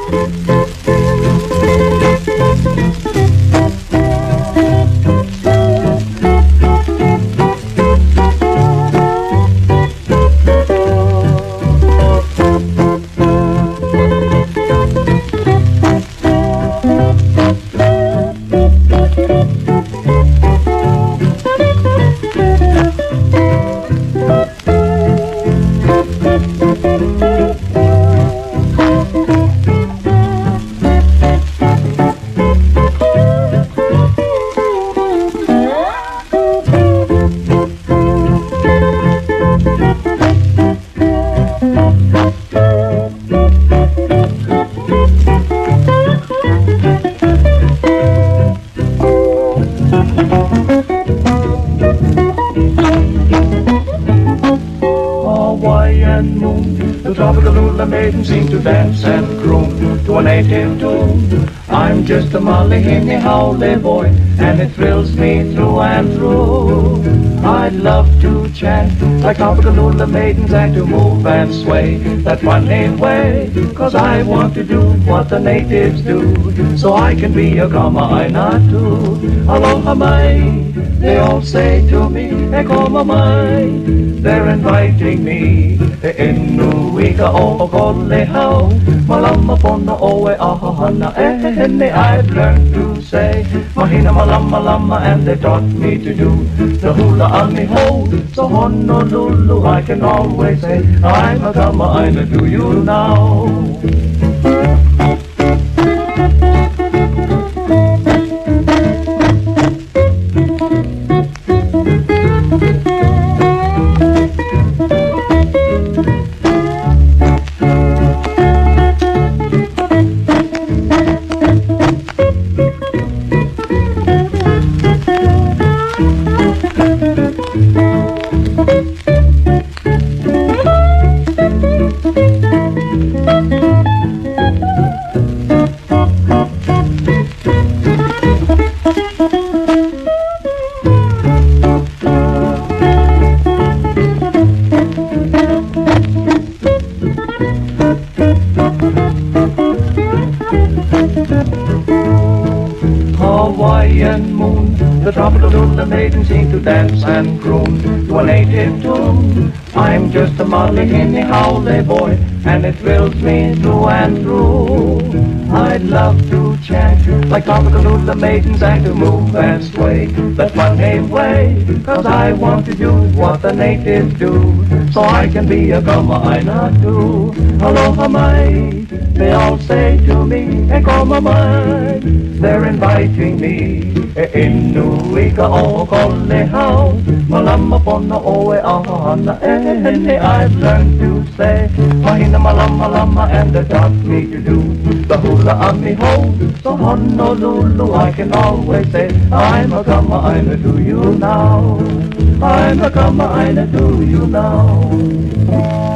Hawaiian moon, the tropical hula maiden seems to dance and croon to a native tune. I'm just a malihini haole boy, and it thrills me through and through. I love to chant like tropical hula maidens and to move and sway that funny way, 'cause I want to do what the natives do, so I can be a kama'aina too. Aloha mai, they all say to me, e koma mai. They're inviting me, e inuika o kole hau, malama pona o e ahahana e hene. I've learned to say, mahina malama lama, and they taught me to do the hula ani ho. So Honolulu, I can always say, I'm a kama'aina to you now. Hawaiian moon, the tropical hula maiden seems to dance and croon to a native tune. I'm just a malihini haole boy, and it thrills me through and through. I'd love to chant like tropical hula maidens and to move and sway that funny way, 'cause I want to do what the natives do, so I can be a kama'aina too. Aloha mai, they all say to me, e koma mai. They're inviting me, e inuika o kole hau, malama pona o e ahahana e hene. I've learned to say, mahina malama lama, and they taught me to do the hula ani ho. So Honolulu, I can always say, I'm a kama'aina to you now. I'm a kama'aina to you now.